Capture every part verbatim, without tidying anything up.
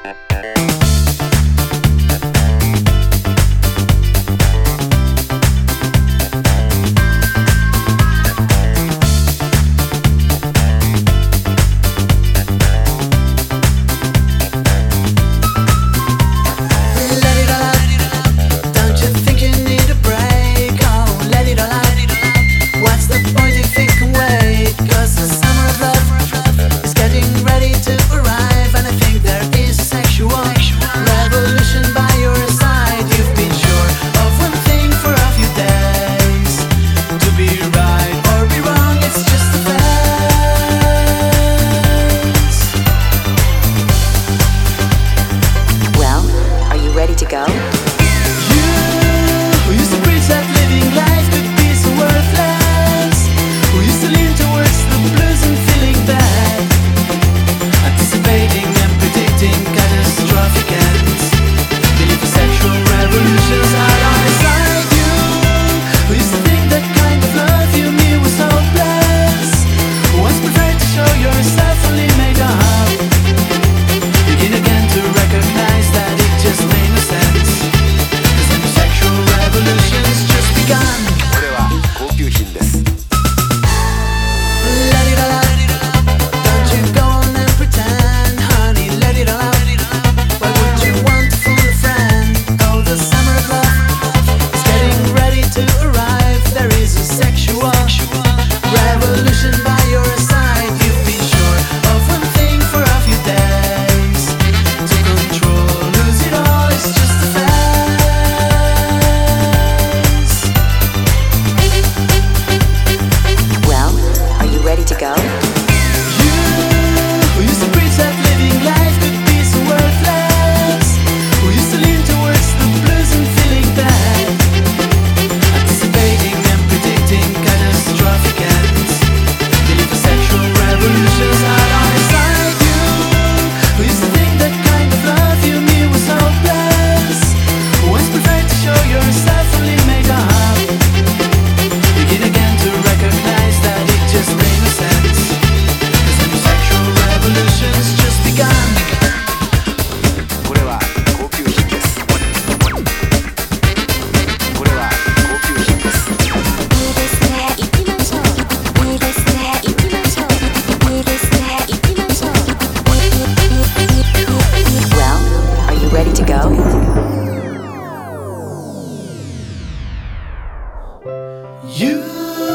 You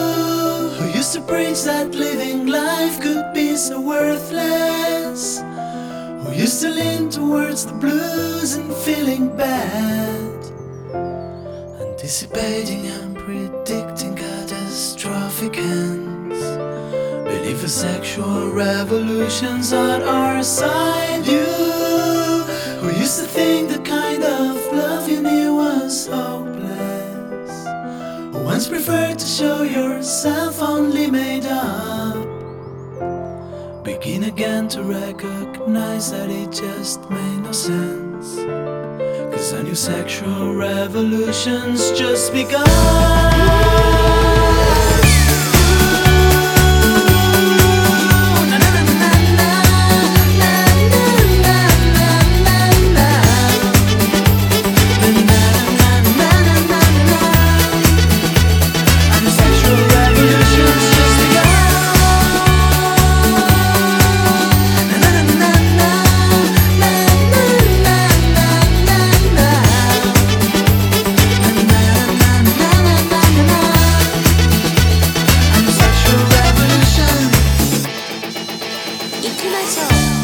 who used to preach that living life could be so worthless, who used to lean towards the blues and feeling bad, anticipating and predicting catastrophic ends, believe the sexual revolutions on our side. You who used to think the kind of love you knew was hopeless, who once preferred to show yourself only made up, begin again to recognize that it just made no sense, 'cause a new sexual revolution's just begun. Sexual revolution. 行きましょう。